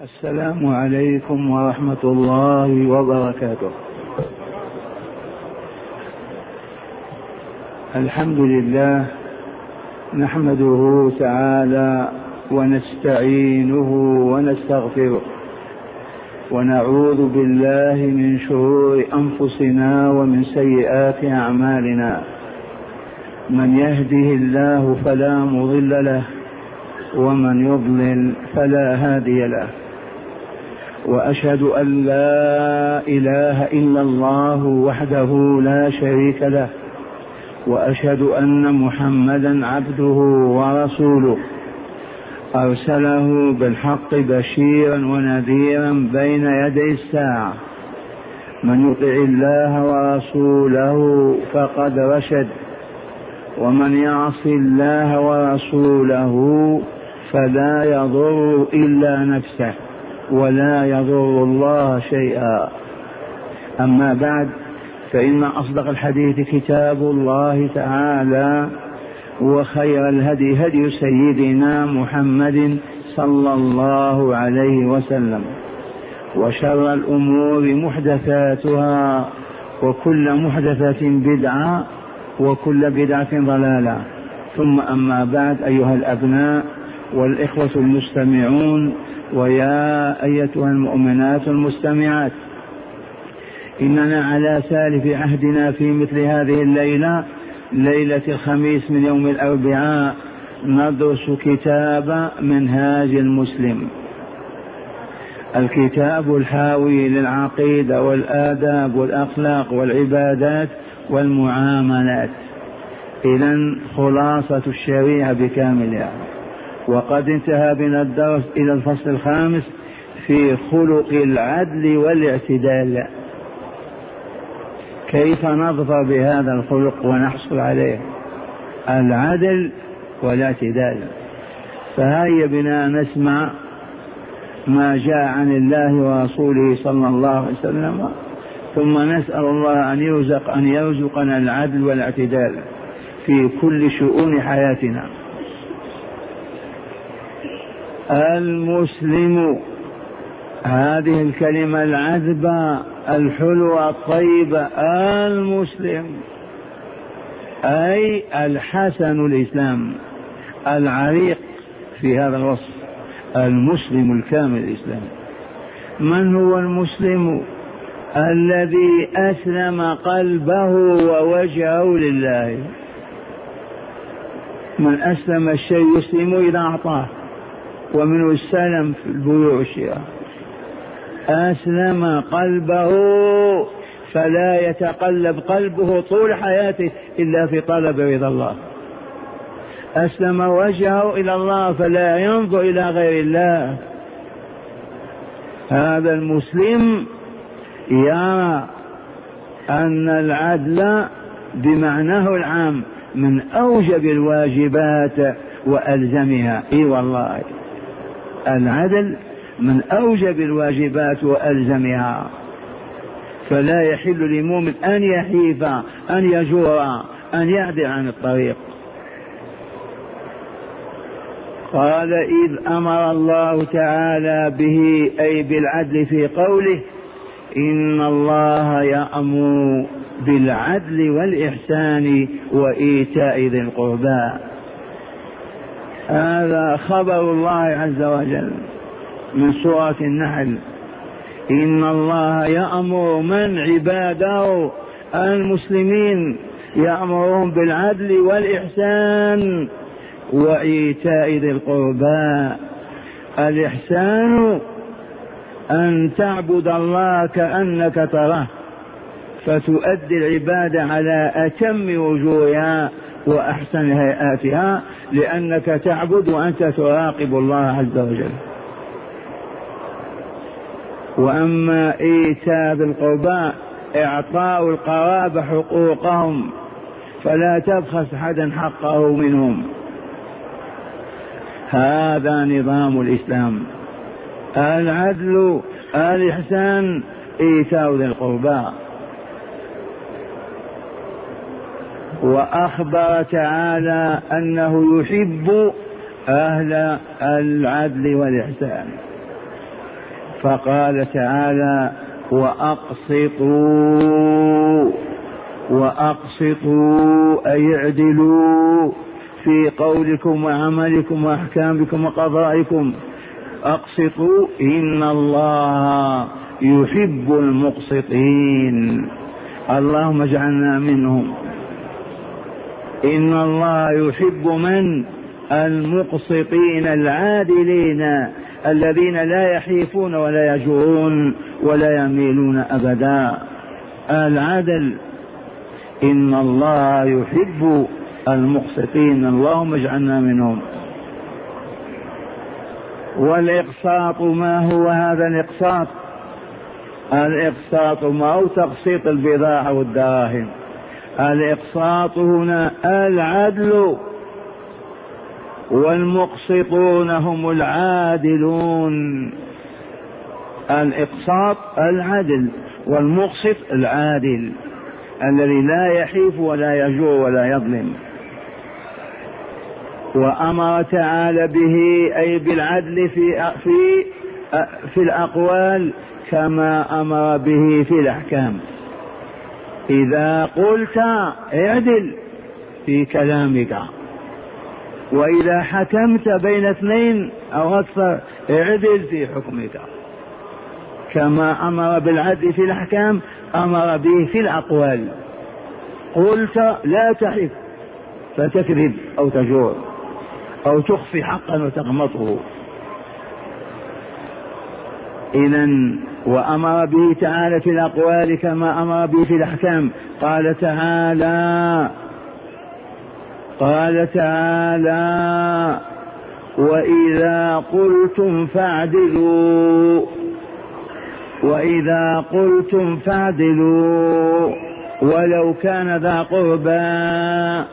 السلام عليكم ورحمة الله وبركاته. الحمد لله نحمده تعالى ونستعينه ونستغفره ونعوذ بالله من شرور أنفسنا ومن سيئات أعمالنا. من يهده الله فلا مضل له ومن يضلل فلا هادي له، وأشهد أن لا إله إلا الله وحده لا شريك له، وأشهد أن محمدا عبده ورسوله أرسله بالحق بشيرا ونذيرا بين يدي الساعة. من يطع الله ورسوله فقد رشد، ومن يعص الله ورسوله فلا يضر إلا نفسه ولا يضر الله شيئا. أما بعد، فإن أصدق الحديث كتاب الله تعالى، وخير الهدي هدي سيدنا محمد صلى الله عليه وسلم، وشر الأمور محدثاتها، وكل محدثة بدعة، وكل بدعة ضلالة. ثم أما بعد، أيها الأبناء والإخوة المستمعون، ويا أيتها المؤمنات المستمعات، إننا على سالف عهدنا في مثل هذه الليلة، ليلة الخميس من يوم الأربعاء، ندرس كتاب منهاج المسلم، الكتاب الحاوي للعقيدة والآداب والأخلاق والعبادات والمعاملات. إذن خلاصة الشريعة بكاملها. وقد انتهى بنا الدرس إلى الفصل الخامس في خلق العدل والاعتدال، كيف نظفر بهذا الخلق ونحصل عليه العدل والاعتدال. فهيا بنا نسمع ما جاء عن الله ورسوله صلى الله عليه وسلم، ثم نسأل الله أن يرزقنا العدل والاعتدال في كل شؤون حياتنا. المسلم، هذه الكلمة العذبة الحلوة الطيبة، المسلم أي الحسن الإسلام، العريق في هذا الوصف، المسلم الكامل الإسلام. من هو المسلم؟ الذي أسلم قلبه ووجهه لله. من أسلم الشيء يسلم إذا أعطاه، ومنه السلم في البيوع والشراء. أسلم قلبه، فلا يتقلب قلبه طول حياته إلا في طلب رضا الله. أسلم وجهه إلى الله، فلا ينظر إلى غير الله. هذا المسلم يرى أن العدل بمعناه العام من أوجب الواجبات وألزمها. إي والله، العدل من أوجب الواجبات وألزمها، فلا يحل لمؤمن أن يحيف، أن يجور، أن يعدل عن الطريق. قال: إذ أمر الله تعالى به، أي بالعدل، في قوله: إن الله يأمر بالعدل والإحسان وإيتاء ذي القربى. هذا خبر الله عز وجل من سورة النحل. إن الله يأمر من عباده المسلمين، يأمرهم بالعدل والإحسان وإيتاء ذي القربى. الإحسان أن تعبد الله كأنك تراه، فتؤدي العبادة على أتم وجوهها وأحسن هيئاتها، لأنك تعبد وأنت تراقب الله عز وجل. وأما إيتاء ذي القربى، إعطاء القرابة حقوقهم، فلا تبخس أحدا حقه منهم. هذا نظام الإسلام: العدل، الإحسان، إيتاء ذي القربى. وأخبر تعالى أنه يحب أهل العدل والإحسان. فقال تعالى وأقسطوا أي اعدلوا في قولكم وعملكم وأحكامكم وقضائكم. أقسطوا إن الله يحب المقسطين، اللهم اجعلنا منهم. إن الله يحب من؟ المقسطين العادلين الذين لا يحيفون ولا يجورون ولا يميلون أبدا. العدل. إن الله يحب المقسطين، اللهم اجعلنا منهم. والإقساط ما هو هذا الإقساط؟ الإقساط ما هو تقسيط البضاعة والدراهم. الإقساط هنا العدل، والمقسطون هم العادلون. الإقساط العدل، والمقسط العادل الذي لا يحيف ولا يجور ولا يظلم. وأمر تعالى به أي بالعدل في الأقوال كما أمر به في الأحكام. إذا قلت اعدل في كلامك، وإذا حكمت بين اثنين أو أكثر اعدل في حكمك. كما أمر بالعدل في الأحكام أمر به في الأقوال. قلت لا تحف فتكذب أو تجور أو تخفي حقا وتغمطه. إذن وأمر به تعالى في الأقوال كما أمر به في الأحكام. قال تعالى وإذا قلتم فاعدلوا ولو كان ذا قربى.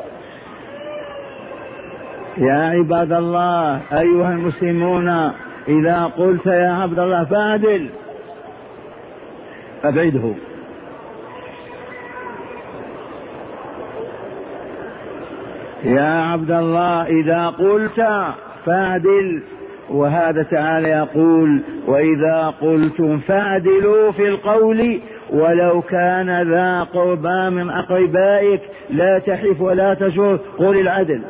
يا عباد الله أيها المسلمون، إذا قلت يا عبد الله فاعدل أبعده. يا عبد الله إذا قلت فاعدل. وهذا تعالى يقول وإذا قلتم فاعدلوا في القول ولو كان ذا قربى من أقربائك، لا تحف ولا تجور، قل العدل،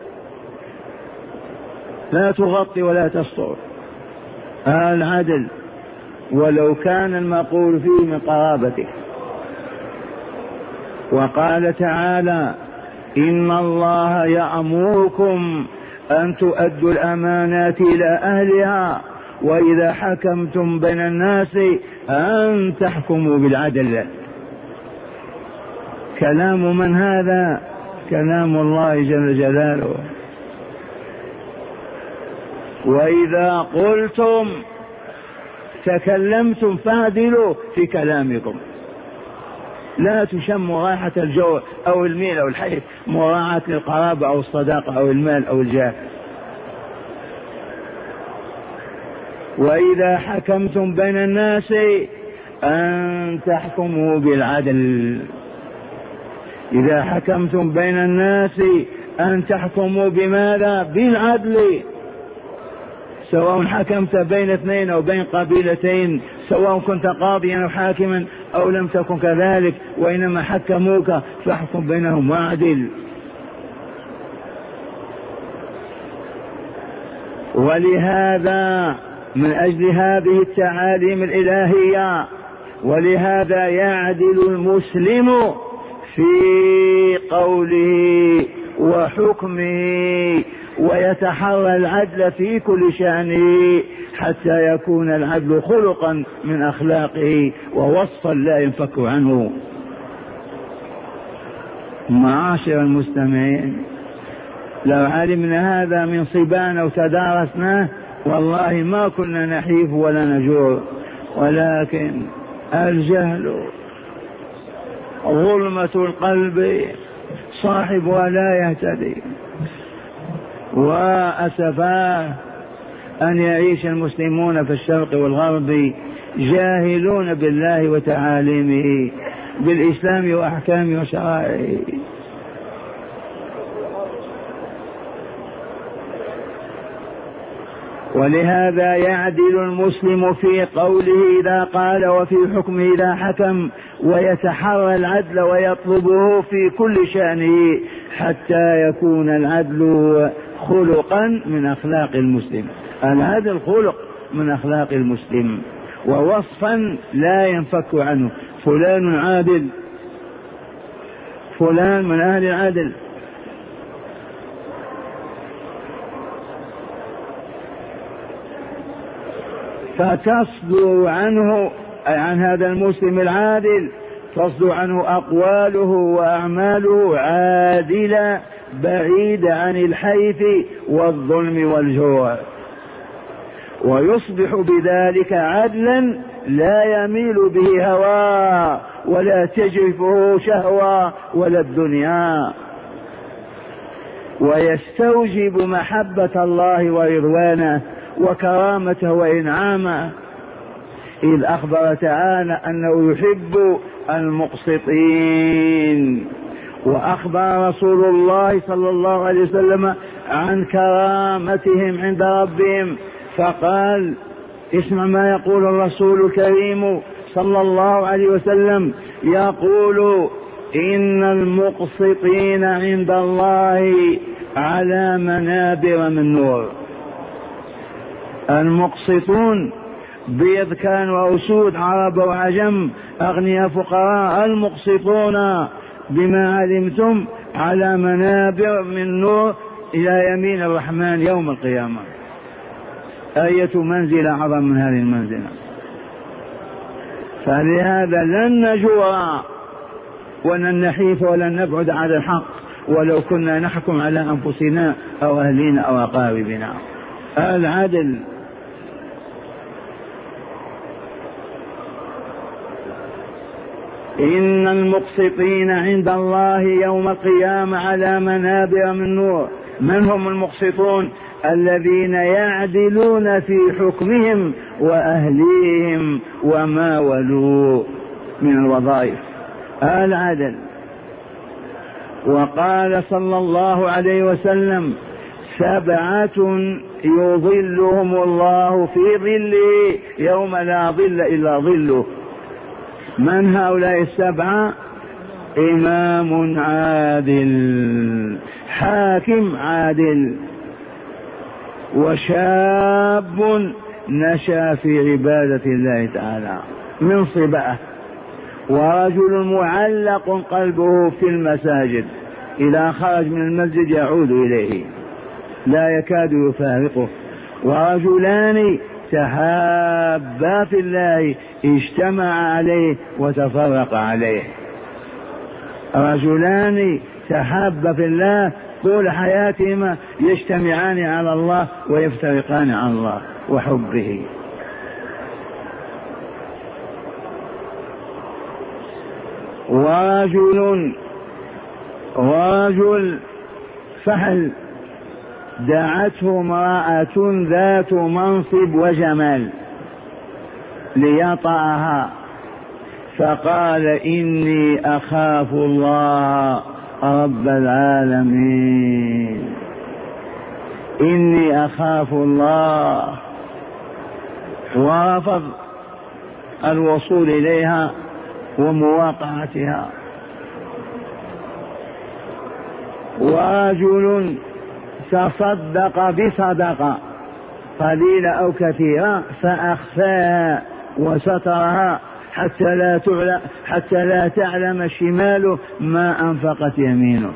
لا تغطي ولا تستر. العدل ولو كان المقول فيه من قرابتك. وقال تعالى إن الله يأمركم أن تؤدوا الأمانات إلى أهلها وإذا حكمتم بين الناس أن تحكموا بالعدل. كلام من هذا؟ كلام الله جل جلاله. وإذا قلتم تكلمتم فاعدلوا في كلامكم، لا تشم رائحة الجوع أو الميل أو الحيف، مراعاة للقرابة أو الصداقة أو المال أو الجاه. وإذا حكمتم بين الناس أن تحكموا بالعدل. إذا حكمتم بين الناس أن تحكموا بماذا؟ بالعدل. سواء حكمت بين اثنين أو بين قبيلتين، سواء كنت قاضيا أو حاكما أو لم تكن كذلك، وإنما حكموك فاحكم بينهم واعدل. ولهذا من أجل هذه التعاليم الإلهية، ولهذا يعدل المسلم في قوله وحكمه ويتحرى العدل في كل شأنه حتى يكون العدل خلقا من أخلاقه ووصفا لا ينفك عنه. معاشر المستمعين، لو علمنا هذا من صبانا وتدارسناه والله ما كنا نحيف ولا نجور، ولكن الجهل ظلمة القلب صاحبها لا يهتدي. وأسفاه أن يعيش المسلمون في الشرق والغرب جاهلون بالله وتعاليمه، بالإسلام وأحكامه وشرائعه. ولهذا يعدل المسلم في قوله إذا قال وفي حكمه إذا حكم، ويتحرى العدل ويطلبه في كل شأنه، حتى يكون العدل خلقا من أخلاق المسلم. العدل خلق من أخلاق المسلم ووصفا لا ينفك عنه. فلان عادل، فلان من أهل العدل. فتصدر عنه، عن هذا المسلم العادل، تصدر عنه أقواله وأعماله عادلة بعيدة عن الحيف والظلم والجور، ويصبح بذلك عدلا لا يميل به هوى ولا تجرفه شهوة ولا الدنيا، ويستوجب محبة الله ورضوانه وكرامته وإنعامه، إذ أخبر تعالى أنه يحب المقسطين. وأخبر رسول الله صلى الله عليه وسلم عن كرامتهم عند ربهم، فقال: اسمع ما يقول الرسول الكريم صلى الله عليه وسلم، يقول: إن المقسطين عند الله على منابر من نور. المقسطون بيض كان وأسود، عرب وعجم، أغنياء فقراء. المقسطون بما علمتم على منابر من نور إلى يمين الرحمن يوم القيامة. أية منزلة أعظم من هذه المنزلة؟ فلهذا لن نجور ولن نحيف ولن نبعد عن الحق ولو كنا نحكم على أنفسنا أو أهلنا أو أقاربنا. العدل. إن المقسطين عند الله يوم القيامة على منابر من نور. من هم المقسطون؟ الذين يعدلون في حكمهم وأهليهم وما ولوا من الوظائف. العدل. وقال صلى الله عليه وسلم: 7 يظلهم الله في ظله يوم لا ظل إلا ظله. من هؤلاء 7؟ إمام عادل، حاكم عادل، وشاب نشأ في عبادة الله تعالى من صباه، ورجل معلق قلبه في المساجد، إذا خرج من المسجد يعود إليه لا يكاد يفارقه، ورجلان تحابا في الله اجتمع عليه وتفرق عليه. رجلان تحابا في الله طول حياتهما يجتمعان على الله ويفترقان عن الله وحبه. ورجل فحل دعته امرأة ذات منصب وجمال ليطأها، فقال: إني أخاف الله رب العالمين، إني أخاف الله، ورفض الوصول إليها ومواقعتها. ورجل تصدق بصدقة قليلة أو كثيرة فأخفاها وسترها حتى لا تعلم شماله ما أنفقت يمينه.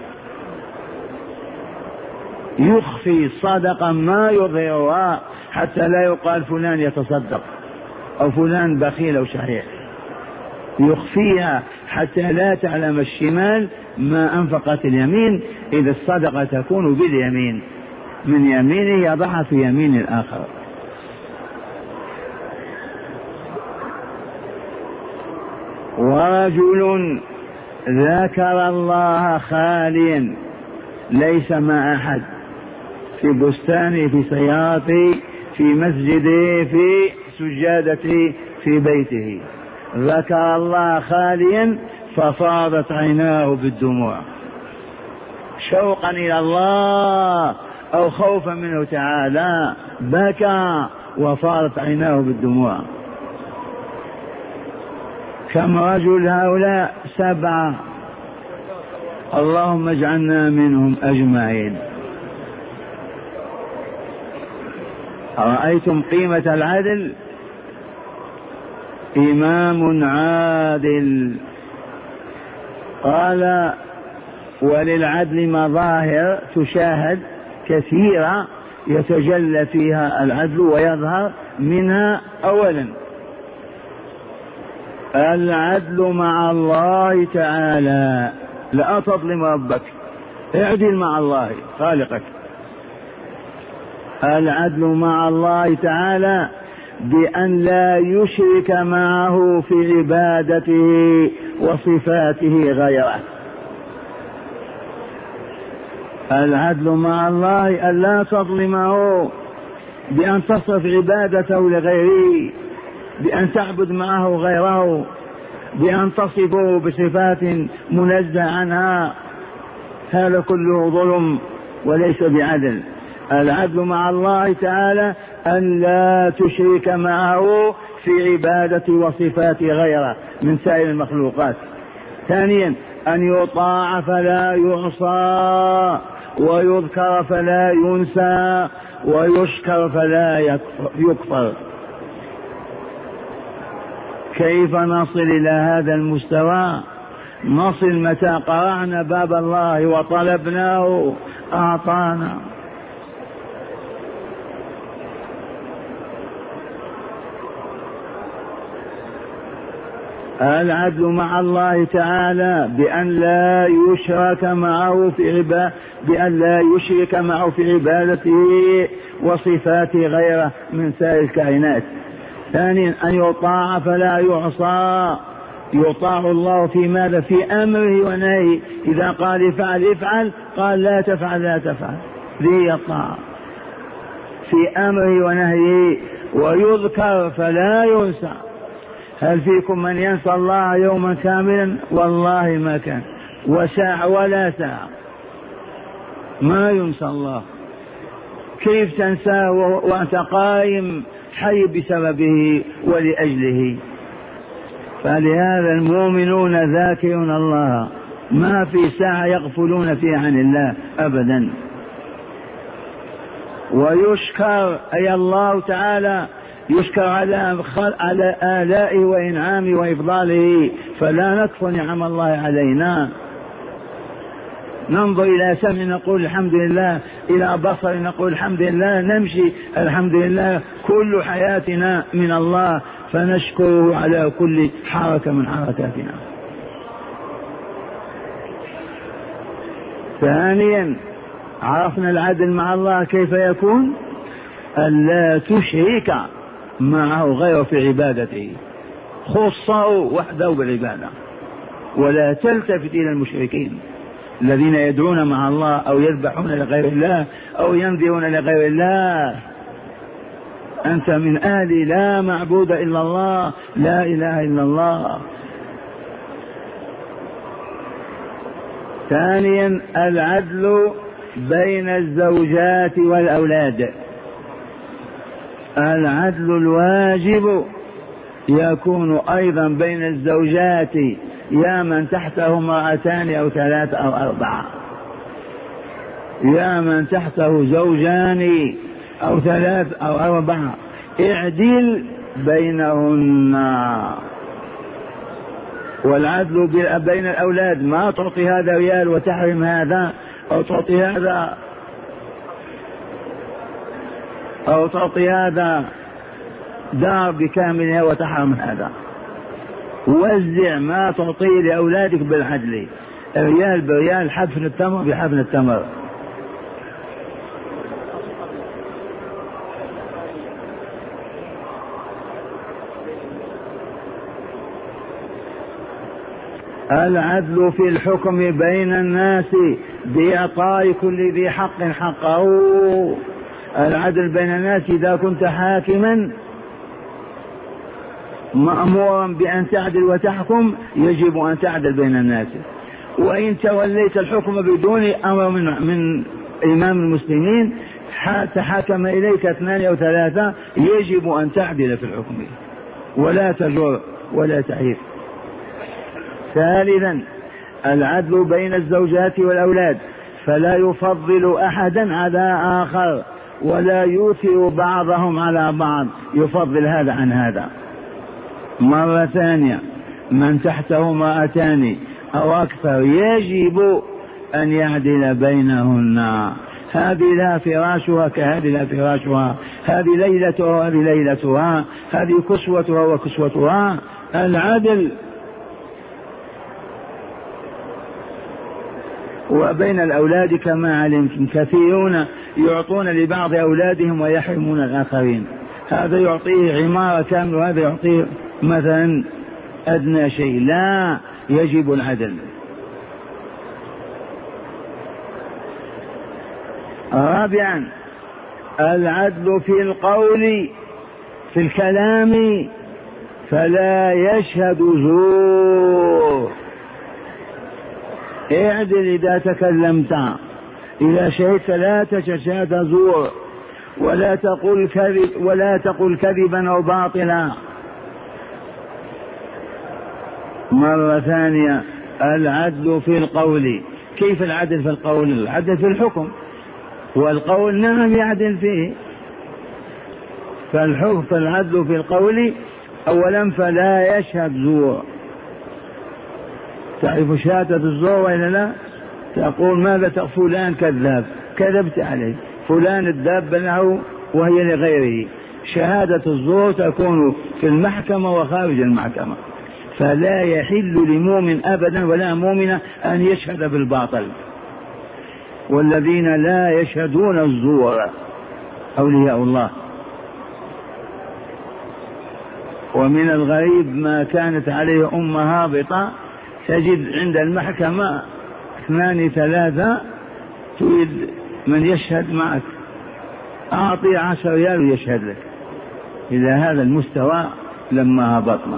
يخفي صدقة ما يظهرها حتى لا يقال فلان يتصدق أو فلان بخيل أو شحيح. يخفيها حتى لا تعلم الشمال ما أنفقت اليمين، إذا الصدقة تكون باليمين، من يمينه يضعها في يمين الآخر. ورجل ذكر الله خاليا ليس مع أحد، في بستانه، في سيارته، في مسجده، في سجادته، في بيته، ذكر الله خاليا ففاضت عيناه بالدموع شوقا إلى الله أو خوفا منه تعالى بكى وفارت عيناه بالدموع. كم رجل هؤلاء 7، اللهم اجعلنا منهم أجمعين. أرأيتم قيمة العدل؟ إمام عادل. قال وللعدل مظاهر تشاهد كثيرة يتجلى فيها العدل ويظهر منها. أولا العدل مع الله تعالى، لا تظلم ربك، اعدل مع الله خالقك. العدل مع الله تعالى بأن لا يشرك معه في عبادته وصفاته غيره. العدل مع الله أن لا تظلمه بأن تصرف عبادته لغيره، بأن تعبد معه غيره، بأن تصفه بصفات منزه عنها، هذا كله ظلم وليس بعدل. العدل مع الله تعالى أن لا تشرك معه في عبادة وصفات غيره من سائر المخلوقات. ثانيا أن يطاع فلا يعصى، ويذكر فلا ينسى، ويشكر فلا يكفر. كيف نصل إلى هذا المستوى؟ نصل متى قرعنا باب الله وطلبناه أعطانا. العدل مع الله تعالى بأن لا يشرك معه في عبادته وصفاته غيره من سائر الكائنات. ثانيا أن يطاع فلا يعصى، يطاع الله في ماذا؟ في أمره ونهيه. إذا قال افعل افعل، قال لا تفعل لا تفعل، ذي الطاعة في أمره ونهيه. ويذكر فلا ينسى. هل فيكم من ينسى الله يوما كاملا؟ والله ما كان، وساعة ولا ساعة ما ينسى الله. كيف تنساه وأنت قائم حي بسببه ولأجله؟ فلهذا المؤمنون ذاكرون الله، ما في ساعة يغفلون فيها عن الله أبدا. ويشكر أي الله تعالى يشكر على آلائه وإنعامه وإفضاله، فلا نكفر نعم الله علينا. ننظر إلى سمع نقول الحمد لله، إلى بصر نقول الحمد لله، نمشي الحمد لله، كل حياتنا من الله، فنشكره على كل حركة من حركاتنا. ثانيا عرفنا العدل مع الله كيف يكون؟ ألا تشرك معه غيره في عبادته، خصه وحده بالعبادة، ولا تلتفت إلى المشركين الذين يدعون مع الله أو يذبحون لغير الله أو ينذرون لغير الله. أنت من أهل لا معبود إلا الله، لا إله إلا الله. ثانيا العدل بين الزوجات والأولاد. العدل الواجب يكون أيضا بين الزوجات، يا من تحته امرأتان أو 3 أو 4، يا من تحته زوجان أو 3 أو 4، اعدل بينهن. والعدل بين الأولاد، ما تعطي هذا ريال وتحرم هذا، أو تعطي هذا أو تعطي هذا دار بكاملها وتحرم هذا. وزع ما تعطيه لأولادك بالعدل، ريال بريال، حفن التمر بحفن التمر. العدل في الحكم بين الناس بإعطاء كل ذي حق حقه. العدل بين الناس، إذا كنت حاكما مأمورا بأن تعدل وتحكم، يجب أن تعدل بين الناس. وإن توليت الحكم بدون أمر إمام المسلمين تحاكم إليك 2 أو 3 يجب أن تعدل في الحكم ولا تجر ولا تعيب. ثالثا العدل بين الزوجات والأولاد، فلا يفضل أحدا على آخر ولا يوثر بعضهم على بعض، يفضل هذا عن هذا. مرة ثانية من تحته امرأتان أو أكثر يجب أن يعدل بينهن، هذه لها فراشها كهذه لها فراشها، هذه ليلتها وهذه ليلتها، هذه كسوتها وكسوتها، العدل. وبين الأولاد كما علمتم كثيرون يعطون لبعض أولادهم ويحرمون الآخرين، هذا يعطيه عمارة كاملة وهذا يعطيه مثلا أدنى شيء، لا، يجب العدل. رابعا العدل في القول في الكلام، فلا يشهد زور. اعدل إذا تكلمت، إذا شهدت لا تشهد زور، ولا تقل كذبا أو باطلا. مرة ثانية العدل في القول. كيف العدل في القول؟ العدل في الحكم، والقول نعم يعدل فيه. فالعدل في القول أولا فلا يشهد زور. تعرف شهادة الزور وإلا لا؟ تقول ماذا فلان كذاب، كذبت عليه، فلان الدابة له وهي لغيره. شهادة الزور تكون في المحكمة وخارج المحكمة، فلا يحل لمؤمن أبدا ولا مؤمنة أن يشهد بالباطل، والذين لا يشهدون الزور أولياء الله. ومن الغريب ما كانت عليه أمة هابطة، تجد عند المحكمة 2 3 تريد من يشهد معك، أعطي 10 ريال ويشهد لك. إلى هذا المستوى لما هبطنا.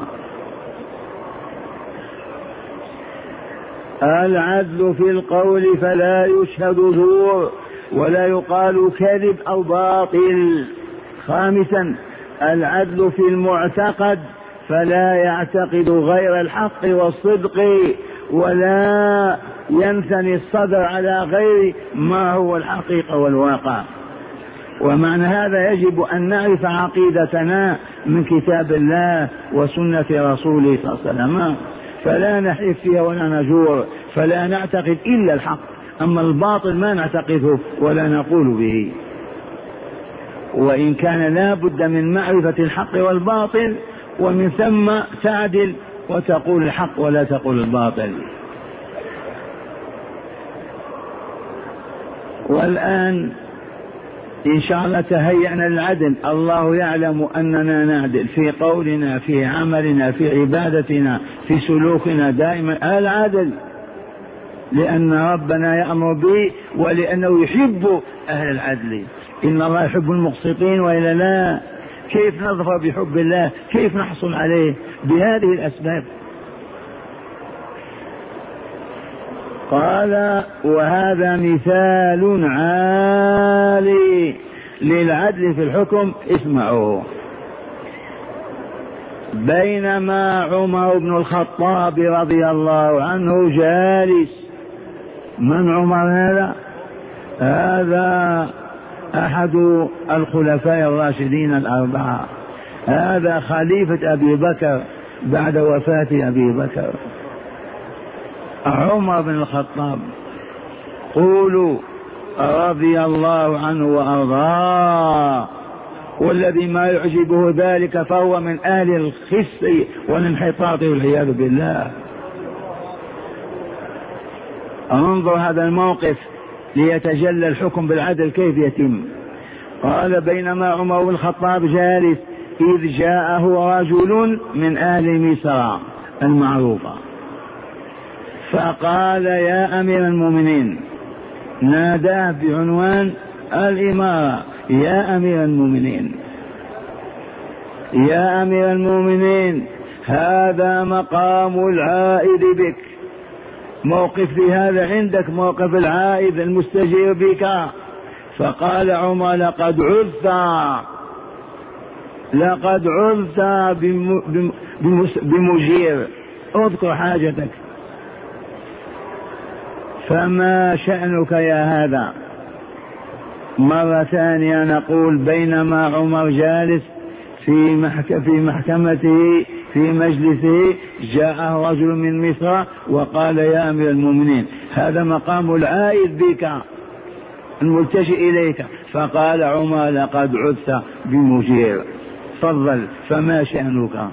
العدل في القول فلا يشهد زور ولا يقال كذب أو باطل. خامسا العدل في المعتقد، فلا يعتقد غير الحق والصدق ولا ينثني الصدر على غير ما هو الحقيقة والواقع. ومعنى هذا يجب أن نعرف عقيدتنا من كتاب الله وسنة رسوله صلى الله عليه وسلم، فلا نحيف فيها ولا نجور، فلا نعتقد إلا الحق، أما الباطل ما نعتقده ولا نقول به. وإن كان لا بد من معرفة الحق والباطل، ومن ثم تعدل وتقول الحق ولا تقول الباطل. والآن إن شاء الله تهيأنا للعدل. الله يعلم أننا نعدل في قولنا، في عملنا، في عبادتنا، في سلوكنا، دائما العدل، لأن ربنا يأمر به ولأنه يحب أهل العدل. إن الله يحب المقسطين وإلا لا. كيف نظفر بحب الله؟ كيف نحصل عليه؟ بهذه الأسباب. قال وهذا مثال عالي للعدل في الحكم. اسمعوا. بينما عمر بن الخطاب رضي الله عنه جالس. من عمر هذا؟ هذا أحد الخلفاء الراشدين الأربعة، هذا خليفة أبي بكر بعد وفاة أبي بكر، عمر بن الخطاب. قولوا رضي الله عنه وأرضاه. والذي ما يعجبه ذلك فهو من أهل الخس والانحطاط والعياذ بالله. انظر هذا الموقف ليتجلى الحكم بالعدل كيف يتم. قال بينما عمر بن الخطاب جالس إذ جاءه رجل من أهل مصر المعروفة فقال يا أمير المؤمنين، ناداه بعنوان الإمارة، يا أمير المؤمنين، يا أمير المؤمنين، هذا مقام العائد بك، موقف هذا عندك موقف العائد المستجير بك. فقال عمر لقد عذت بمجير، اذكر حاجتك. فما شأنك يا هذا؟ مرة ثانية نقول بينما عمر جالس في محكمته في مجلسه جاءه رجل من مصر وقال يا أمير المؤمنين هذا مقام العائد بك الملتجئ إليك. فقال عمر لقد عذت بمجير، تفضل فما شأنك؟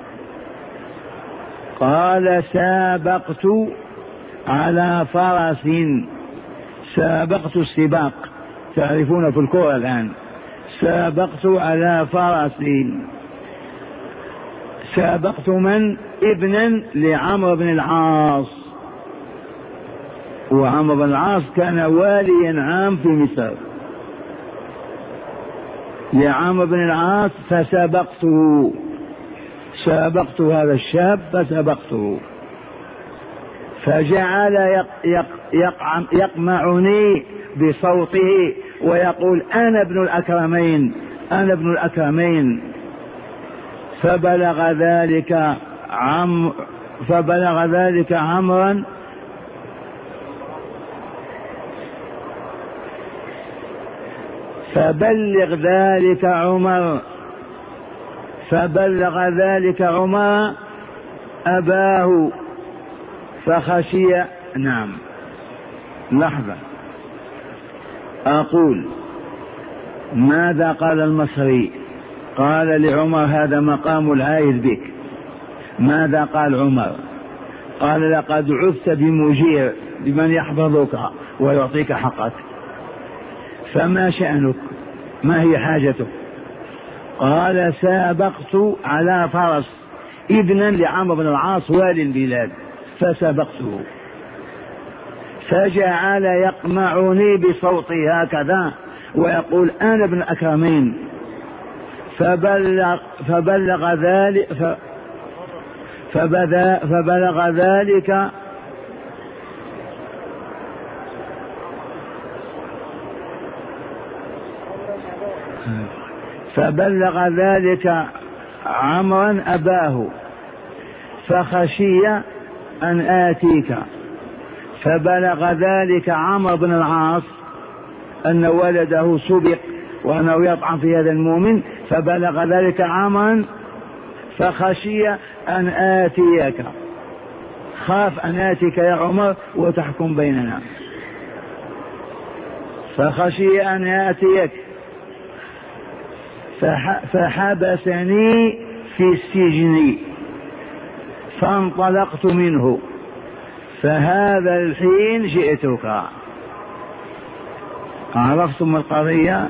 قال سابقت على فرس، سابقت السباق تعرفون في الكرة الآن، سابقت على فرس. سابقت من؟ ابنا لعمرو بن العاص، وعمرو بن العاص كان واليا عام في مصر لعمرو بن العاص، فسبقته، سابقت هذا الشاب فسبقته، فجعل يقمعني بصوته ويقول أنا ابن الأكرمين، أنا ابن الأكرمين. فبلغ ذلك عمرا فبلغ ذلك عمر أباه فخشي. نعم لحظة أقول ماذا قال المصري؟ قال لعمر هذا مقام العائد بك. ماذا قال عمر؟ قال لقد عذت بمجير بمن يحفظك ويعطيك حقك. فما شأنك؟ ما هي حاجتك؟ قال سابقت على فرس ابنا لعمرو بن العاص والي البلاد فسبقته، فجعل يقمعني بصوتي هكذا ويقول أنا ابن الأكرمين. فبلغ ذلك عمرا أباه فخشي أن آتيك. فبلغ ذلك عمرو بن العاص أن ولده سبق وأنه يطعن في هذا المؤمن، فبلغ ذلك عمرا فخشي أن آتيك، خاف أن آتيك يا عمر وتحكم بيننا، فخشي أن آتيك فحبسني في السجن فانطلقت منه، فهذا الحين جئتك. عرفتم القضية؟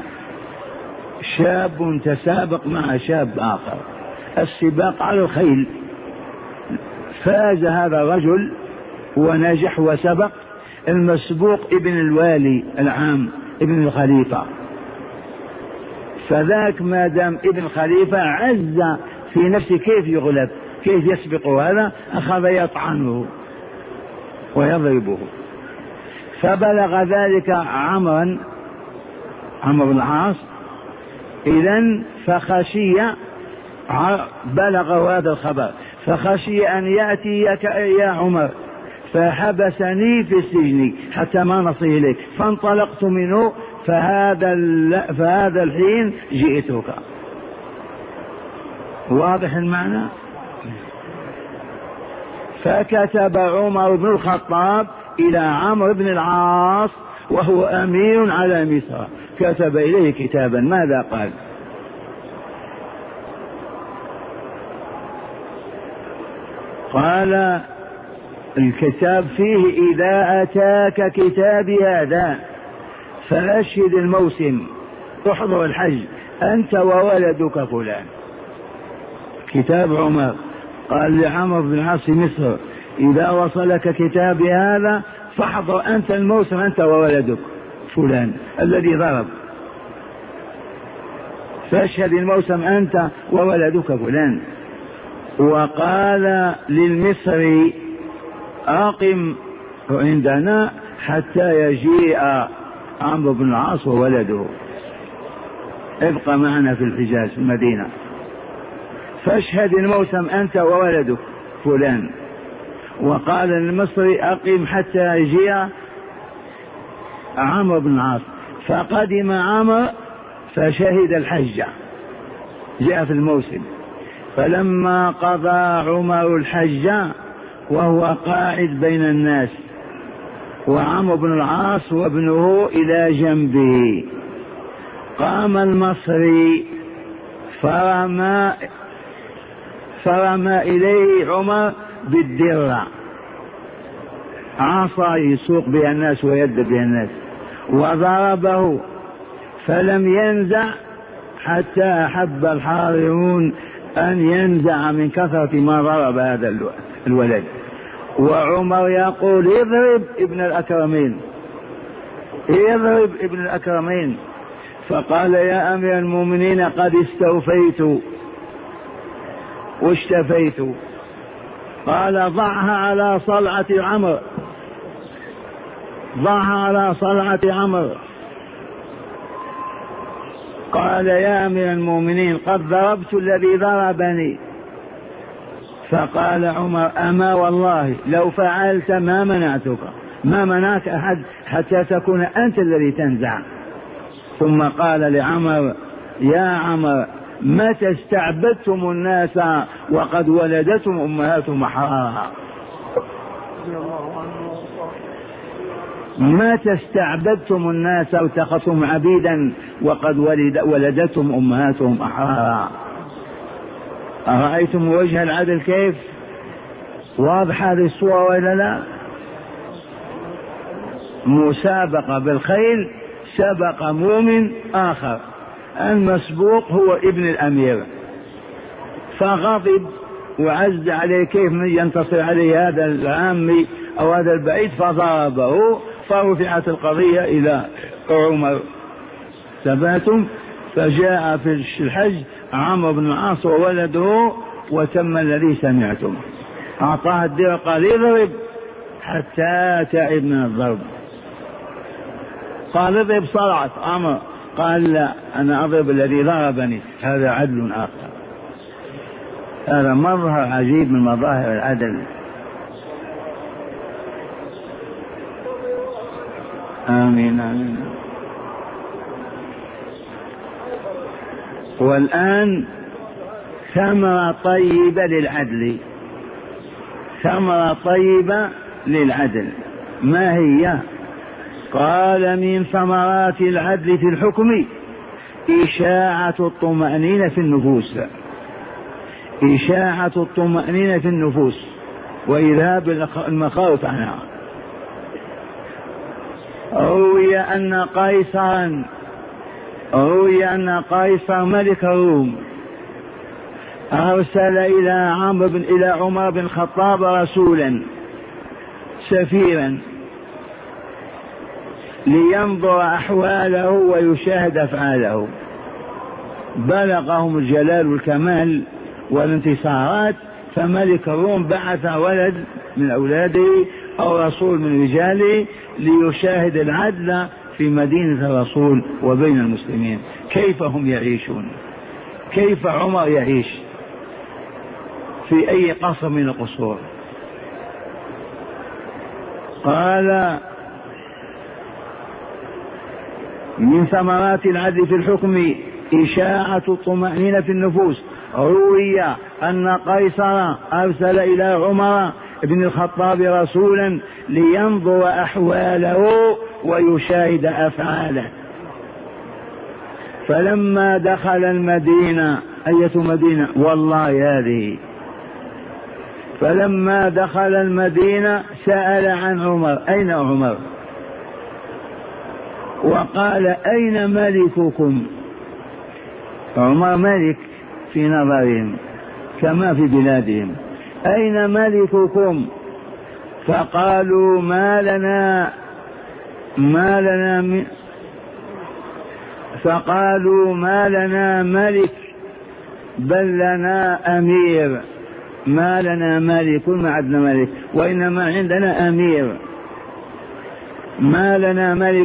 شاب تسابق مع شاب آخر، السباق على الخيل، فاز هذا الرجل ونجح وسبق، المسبوق ابن الوالي العام ابن الخليفة، فذاك ما دام ابن خليفة عز في نفسه كيف يغلب، كيف يسبق هذا، أخذ يطعنه ويضربه. فبلغ ذلك عمرو بن العاص، إذن فخشي، بلغ هذا الخبر، فخشي أن يأتيك يا عمر فحبسني في السجن حتى ما نصل إليك، فانطلقت منه، فهذا الحين جئتك. واضح المعنى؟ فكتب عمر بن الخطاب إلى عمرو بن العاص وهو أمير على مصر، كتب إليه كتابا، ماذا قال؟ قال الكتاب فيه إذا أتاك كتابي هذا فأشهد الموسم، تحضر الحج أنت وولدك فلان. كتاب عمر قال لعمرو بن العاص مصر إذا وصلك كتابي هذا فاحضر أنت الموسم أنت وولدك فلان الذي ضرب، فاشهد الموسم أنت وولدك فلان. وقال للمصري أقم عندنا حتى يجيء عمرو بن العاص وولده، ابقى معنا في الحجاز في المدينة، فاشهد الموسم أنت وولدك فلان. وقال للمصري أقيم حتى يجيء عمرو بن العاص، فقدم عمرو فشهد الحج، جاء في الموسم. فلما قضى عمر الحج وهو قاعد بين الناس وعمرو بن العاص وابنه إلى جنبه، قام المصري فرمى إليه عمر بالدرة، عصا يسوق بها الناس ويد بها الناس، وضربه فلم ينزع حتى أحب الحاضرون أن ينزع من كثرة ما ضرب هذا الولد. وعمر يقول اضرب ابن الأكرمين، اضرب ابن الأكرمين. فقال يا أمير المؤمنين قد استوفيت واشتفيت. قال ضعها على صلعة عمرو، ضعها على صلعة عمرو. قال يا أمير المؤمنين قد ضربت الذي ضربني. فقال عمر أما والله لو فعلت ما منعتك، ما منعك أحد حتى تكون أنت الذي تنزع. ثم قال لعمر يا عمر متى استعبدتم الناس وقد ولدتم أمهاتهم أحرارا؟ متى استعبدتم الناس واتخذتم عبيدا وقد ولدتم أمهاتهم أحرارا؟ أرأيتم وجه العدل كيف؟ واضح هذه الصورة ولا لا؟ مسابقة بالخيل، سبق مؤمن آخر، المسبوق هو ابن الأمير، فغضب وعز عليه كيف ينتصر عليه هذا العامي أو هذا البعيد، فضربه، فرفعت القضية إلى عمر. ثباتم. فجاء في الحج عمرو بن العاص وولده وتم الذي سمعتم. أعطاه الدرع قال اضرب حتى تعب من الضرب. قال اضرب صرعت عمرو، قال لا أنا أضرب الذي ضربني. هذا عدل آخر، هذا مظهر عجيب من مظاهر العدل. آمين آمين. والآن ثمرة طيبة للعدل، ثمرة طيبة للعدل ما هي؟ قال من ثمرات العدل في الحكم إشاعة الطمأنينة في النفوس، إشاعة الطمأنينة في النفوس وإذهاب المخاوف عنها. روي أن قيصر ملك الروم أرسل إلى عمر بن الخطاب رسولا سفيرا لينظر أحواله ويشاهد أفعاله. بلغهم الجلال والكمال والانتصارات، فملك الروم بعث ولد من أولاده أو رسول من رجاله ليشاهد العدل في مدينة الرسول وبين المسلمين، كيف هم يعيشون، كيف عمر يعيش في أي قصر من القصور. قال من ثمرات العدل في الحكم إشاعة الطمأنينة في النفوس. روي أن قيصر أرسل إلى عمر بن الخطاب رسولا لينظر أحواله ويشاهد أفعاله. فلما دخل المدينة، أية مدينة والله هذه، فلما دخل المدينة سأل عن عمر أين عمر، وقال أين ملككم؟ عمر ملك في نظرهم كما في بلادهم، أين ملككم؟ فقالوا ما لنا فقالوا ما لنا ملك بل لنا أمير. ما لنا ملك، ما عندنا ملك، وإنما عندنا أمير ما لنا ملك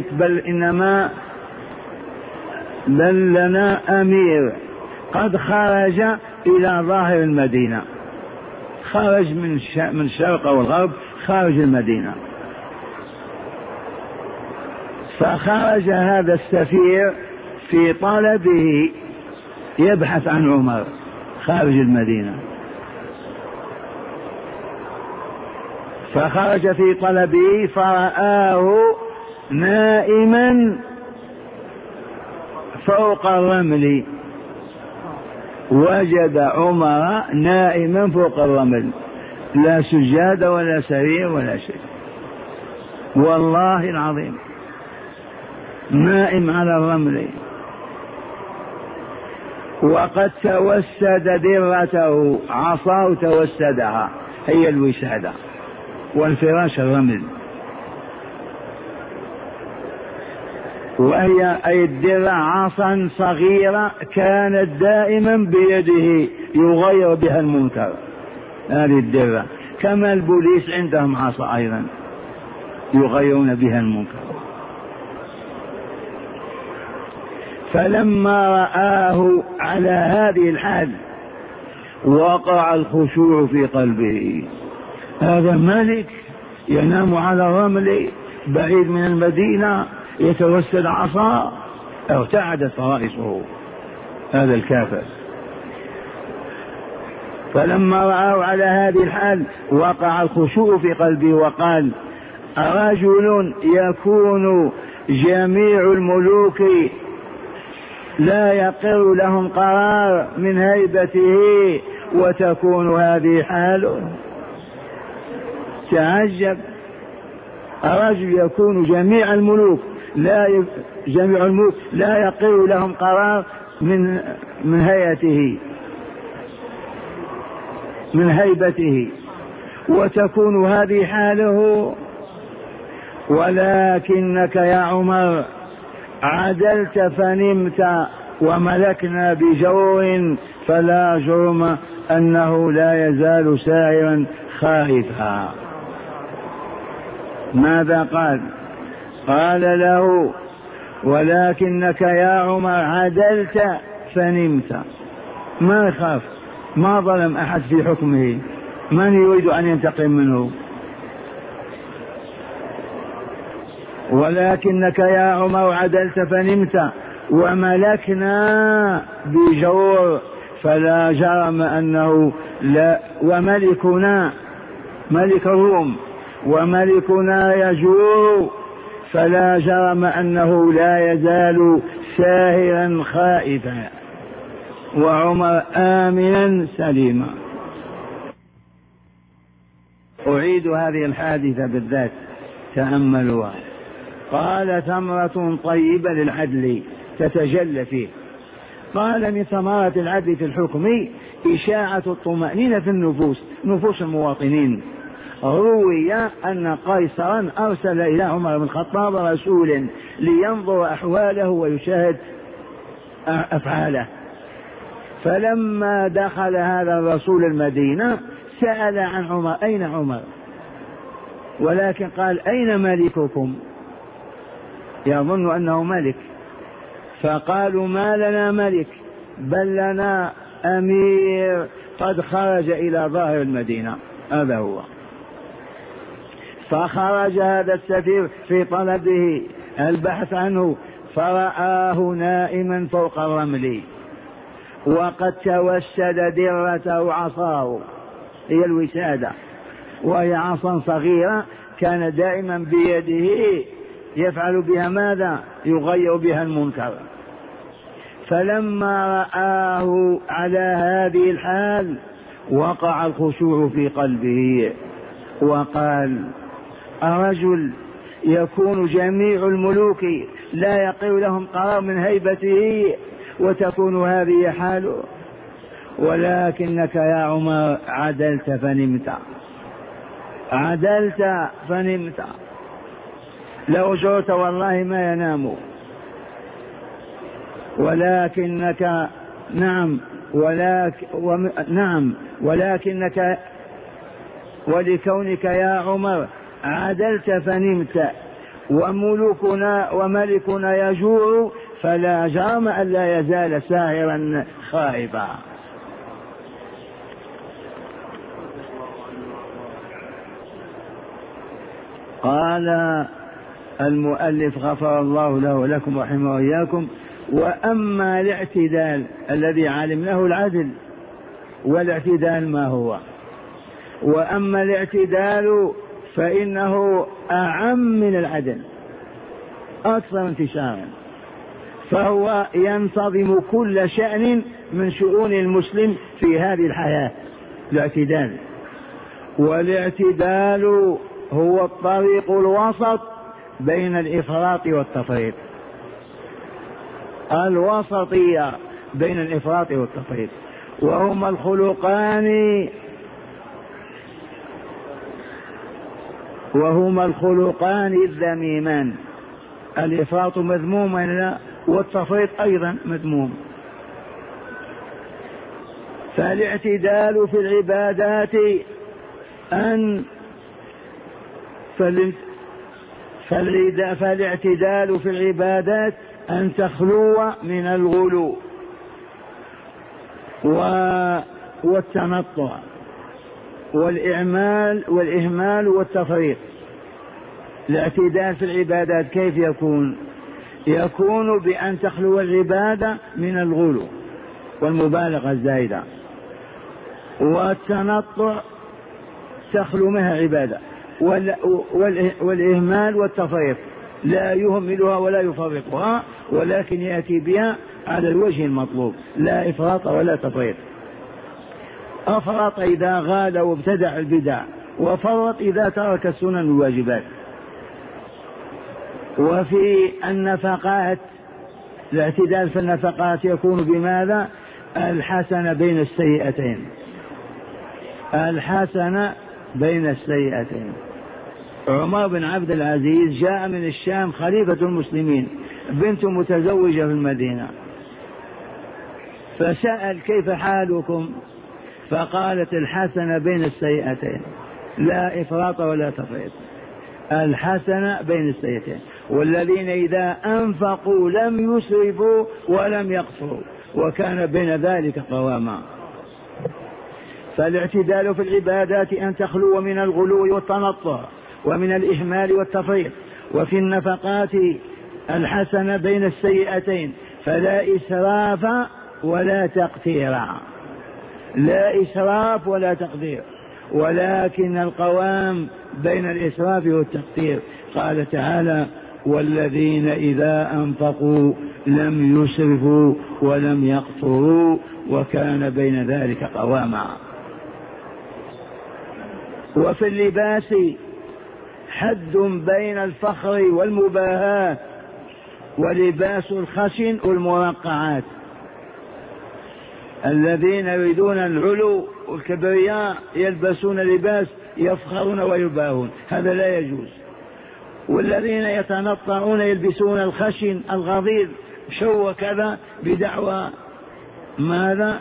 بل لنا أمير قد خرج إلى ظاهر المدينة، خرج من الشرق أو الغرب، خارج المدينة. فخرج هذا السفير في طلبه يبحث عن عمر خارج المدينة، فخرج في طلبه فرآه نائما فوق الرمل، وجد عمر نائما فوق الرمل، لا سجاد ولا سرير ولا شيء، والله العظيم نائم على الرمل، وقد توسد درته، عصاه توسدها، هي الوسادة، والفراش الرمل، وهي أي الدرة عصا صغيرة كانت دائما بيده يغير بها المنكر، هذه الدرة، كما البوليس عندهم عصا أيضا يغيرون بها المنكر. فلما رآه على هذه الحال وقع الخشوع في قلبه، هذا ملك ينام على الرمل بعيد من المدينة يتوسد عصا، ارتعدت فرائصه هذا الكافر. فلما رآه على هذه الحال وقع الخشوع في قلبه وقال: رجل يكون جميع الملوك لا يقر لهم قرار من هيبته وتكون هذه حاله. تعجب، رجل يكون جميع الملوك لا يقر لهم قرار من هيبته وتكون هذه حاله. ولكنك يا عمر عدلت فنمت وملكنا بجور، فلا جرم أنه لا يزال سائرا خائفا. ماذا قال؟ قال له: ولكنك يا عمر عدلت فنمت، ما يخاف، ما ظلم أحد في حكمه، من يريد أن ينتقم منه؟ ولكنك يا عمر عدلت فنمت وملكنا بجور، فلا جرم أنه لا، وملكنا ملك الروم وملكنا يجور، فلا جرم أنه لا يزال ساهرا خائفا، وعمر آمنا سليما. أعيد هذه الحادثة بالذات، تأملوها. قال: ثمرة طيبة للعدل تتجلى فيه. قال: من ثمرات العدل في الحكم إشاعة الطمأنينة في نفوس المواطنين. روي أن قيصرا أرسل إلى عمر بن الخطاب رسولا لينظر أحواله ويشاهد أفعاله، فلما دخل هذا الرسول المدينة سأل عن عمر: أين عمر؟ ولكن قال: أين ملككم؟ يظن أنه ملك. فقالوا: ما لنا ملك بل لنا أمير قد خرج إلى ظاهر المدينة، هذا هو. فخرج هذا السفير في طلبه البحث عنه فرآه نائما فوق الرمل، وقد توسد درته عصاه، هي الوسادة، وهي عصا صغيرة كان دائما بيده يفعل بها ماذا؟ يغير بها المنكر. فلما رآه على هذه الحال وقع الخشوع في قلبه وقال: أرجل يكون جميع الملوك لا يقر لهم قرار من هيبته وتكون هذه حاله. ولكنك يا عمر عدلت فنمت، لو جرت والله ما ينام. ولكنك ولكونك يا عمر عدلت فنمت وملكنا وملكنا يجوع، فلا جرم أن لا يزال ساهرا خائبا. قال المؤلف غفر الله له ولكم ورحمه وإياكم: وأما الاعتدال الذي علمناه العدل، والاعتدال ما هو؟ وأما الاعتدال فإنه أعم من العدل، أكثر انتشارا، فهو ينتظم كل شأن من شؤون المسلم في هذه الحياة، الاعتدال. والاعتدال هو الطريق الوسط بين الإفراط والتفريط، الوسطية بين الإفراط والتفريط، وهما الخلقان الذميمان. الإفراط مذموم والتفريط أيضا مذموم. فالاعتدال في العبادات فالاعتدال في العبادات أن تخلو من الغلو والتنطع والإهمال والتفريط. الاعتدال في العبادات كيف يكون؟ يكون بأن تخلو العبادة من الغلو والمبالغة الزائدة، والتنطع تخلو منها عبادة، والإهمال والتفريط لا يهملها ولا يفرطها، ولكن يأتي بها على الوجه المطلوب، لا إفراط ولا تفريط. أفرط إذا غال وابتدع البدع، وفرط إذا ترك السنن الواجبات. وفي النفقات، الاعتدال في النفقات يكون بماذا؟ الحسنة بين السيئتين، الحسنة بين السيئتين. عمر بن عبد العزيز جاء من الشام خليفة المسلمين، بنته متزوجة في المدينة، فسأل: كيف حالكم؟ فقالت: الحسنة بين السيئتين، لا إفراط ولا تفريط، الحسنة بين السيئتين. والذين إذا أنفقوا لم يسرفوا ولم يقصروا وكان بين ذلك قواما. فالاعتدال في العبادات أن تخلو من الغلو والتنطع ومن الإهمال والتفريط. وفي النفقات الحسنة بين السيئتين، فلا إسراف ولا تقتير، لا إسراف ولا تقدير، ولكن القوام بين الإسراف والتقدير. قال تعالى: والذين إذا أنفقوا لم يسرفوا ولم يقتروا وكان بين ذلك قواما. وفي اللباس حد بين الفخر والمباهاة، ولباس الخشن والمرقعات. الذين يريدون العلو والكبرياء يلبسون لباس يفخرون ويباهون، هذا لا يجوز. والذين يتنطعون يلبسون الخشن الغضيض شو كذا بدعوى ماذا؟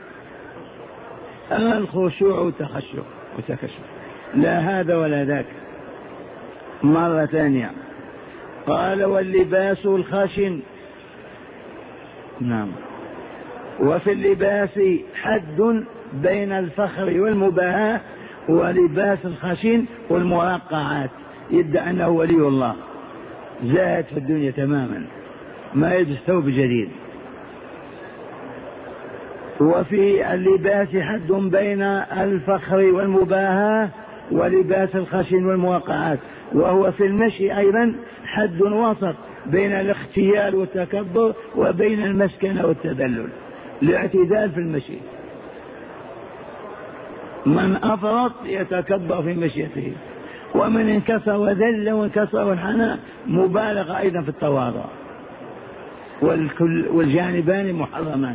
الخشوع وتكشف، لا هذا ولا ذاك. مرة ثانية قال: واللباس الخشن. نعم. وفي اللباس حد بين الفخر والمباهاة ولباس الخشن والمرقعات. يدعي أنه ولي الله، زاهد في الدنيا تماما، ما يلبس ثوب جديد. وفي اللباس حد بين الفخر والمباهاة ولباس الخشن والمرقعات. وهو في المشي أيضا حد وسط بين الاختيال والتكبر وبين المسكنة والتذلل، الاعتدال في المشي. من أفرط يتكبر في مشيته، ومن انكسر وذل وانكسر وانحنى مبالغة أيضا في التواضع، والجانبان محرمان.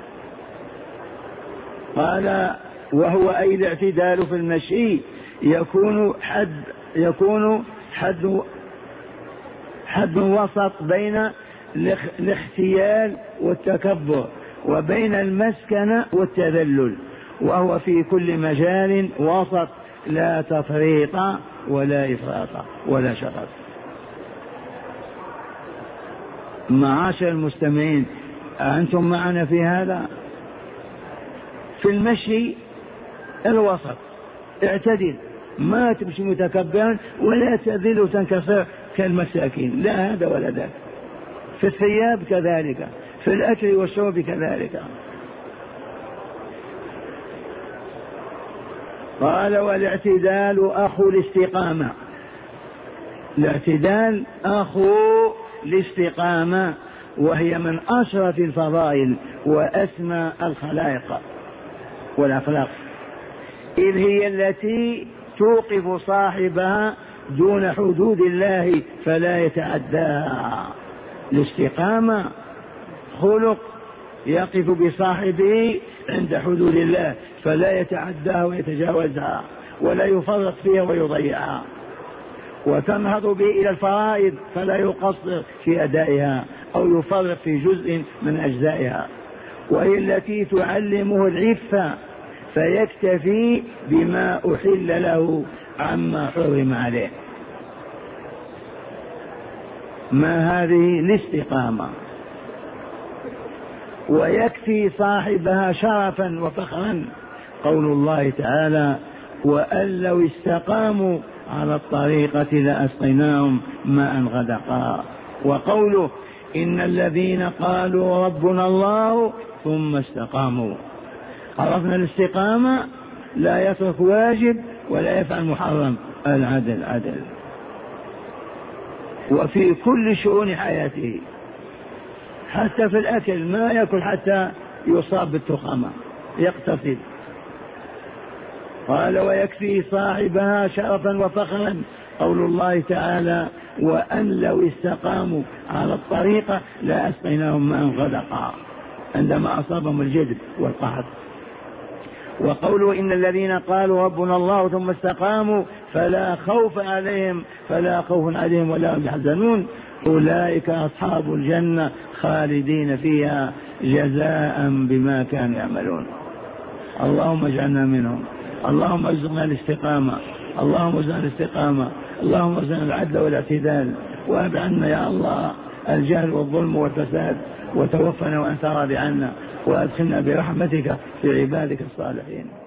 قال: وهو أي الاعتدال في المشي يكون حد وسط بين الاختيال والتكبر وبين المسكنة والتذلل، وهو في كل مجال وسط، لا تفريط ولا إفراط ولا شطط. معاشر المستمعين، أنتم معنا في هذا؟ في المشي الوسط، اعتدل، ما تمشي متكبرا ولا تذل وتنكسر كالمساكين، لا هذا ولا ذاك. في الثياب كذلك، في الأكل والشرب كذلك. قال والاعتدال أخو الاستقامة. الاعتدال أخو الاستقامة، وهي من أشرف الفضائل وأسمى الخلائق والأخلاق، إذ هي التي توقف صاحبها دون حدود الله فلا يتعداها. الاستقامة خلق يقف بصاحبه عند حدود الله فلا يتعداها ويتجاوزها ولا يفرط فيها ويضيعها، وتنهض به إلى الفرائض فلا يقصر في أدائها أو يفرط في جزء من أجزائها، وهي التي تعلمه العفة فيكتفي بما أحل له عما حرم عليه. ما هذه الاستقامة؟ ويكفي صاحبها شرفا وفخرا قول الله تعالى وأن لو استقاموا على الطريقة لأسقيناهم ماء غدقا، وقوله إن الذين قالوا ربنا الله ثم استقاموا. عرفنا الاستقامة، لا يترك واجب ولا يفعل محرم، العدل عدل، وفي كل شؤون حياته، حتى في الأكل ما يأكل حتى يصاب بالتخامة، يقتصد. قال ويكفي صاحبها شرفا وفخرا قول الله تعالى وأن لو استقاموا على الطريقة لأسقيناهم ماء غدقا عندما أصابهم الجدب والقحط. وقوله إن الذين قالوا ربنا الله ثم استقاموا فلا خوف عليهم ولا هم يحزنون أولئك أصحاب الجنة خالدين فيها جزاء بما كانوا يعملون. اللهم اجعلنا منهم، اللهم ارزقنا الاستقامة، اللهم ارزقنا الاستقامة، اللهم ارزقنا العدل والاعتدال، وابعد عنا يا الله الجهل والظلم والفساد، وتوفنا وأنت راضي عنا، وأدخلنا برحمتك في عبادك الصالحين.